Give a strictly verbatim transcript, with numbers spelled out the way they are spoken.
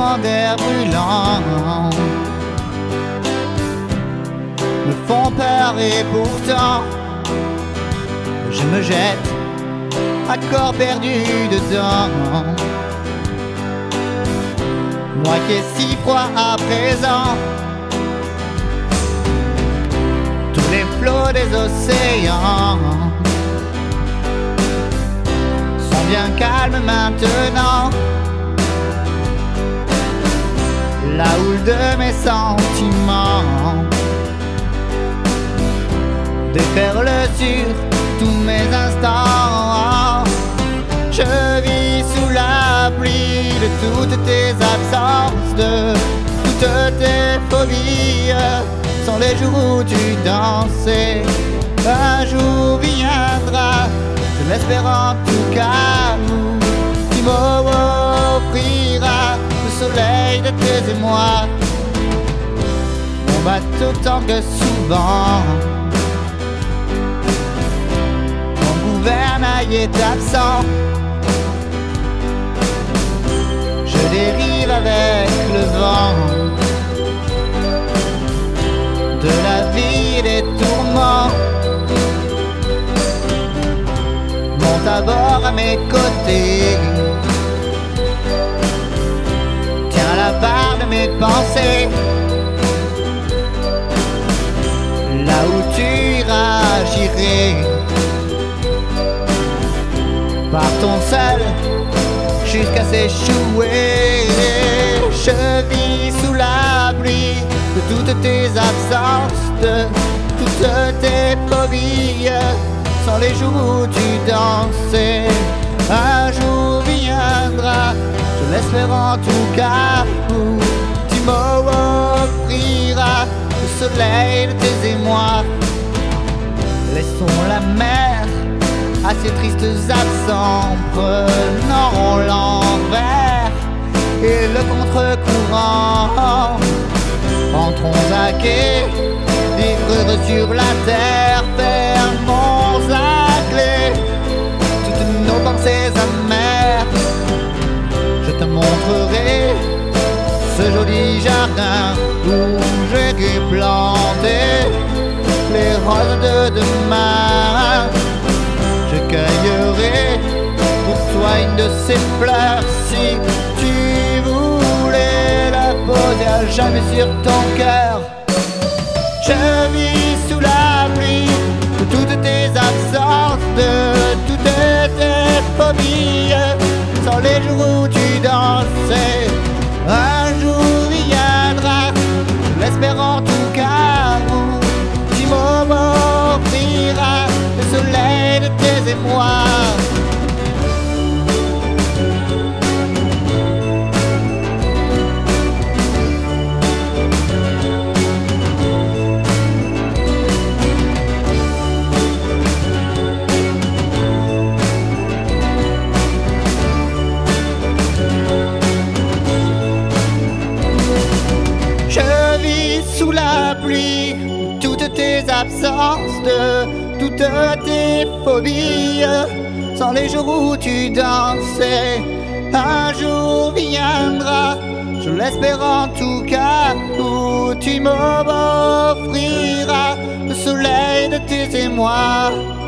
courants d'air brûlants me font peur et pourtant je me jette à corps perdu dedans. Moi qui est si froid à présent, tous les flots des océans sont bien calmes maintenant. La houle de mes sentiments déferle sur tous mes instants. Je vis sous la pluie de toutes tes absences, de toutes tes phobies. Sont les jours où tu dansais. Un jour viendra, je l'espère en tout cas, où tu m'offriras le soleil de tes émois. On bat autant que souvent, mon gouvernail est absent. Je dérive avec le vent de la vie et des tourments. Monte à bord à mes côtés, tiens la barre de mes pensées. Là où tu iras, j'irai. Partons seuls jusqu'à s'échouer. Je vis sous la pluie de toutes tes absences, de toutes tes phobies. Sont les jours où tu dansais. Un jour viendra, je l'espère en tout cas, où tu m'offriras le soleil de tes émois. Laissons la mer à ces tristes absents, prenons l'envers et le contre-courant. Rentrons à quai, vivre sur la terre, fermons à clé toutes nos pensées amères. Je te montrerai ce joli jardin où j'ai planté les roses de demain. Je cueillerai pour toi une de ces fleurs si tu voulais la poser à jamais sur ton cœur. Je vis sous la pluie de toutes tes absences, de toutes tes phobies. Sont les jours où tu dansais. Un jour viendra, je l'espère en tout cas, où tu m'offriras le soleil de tes émois. Sous la pluie, toutes tes absences, de toutes tes phobies. Sont les jours où tu dansais. Un jour viendra, je l'espère en tout cas, où tu m'offriras le soleil de tes émois.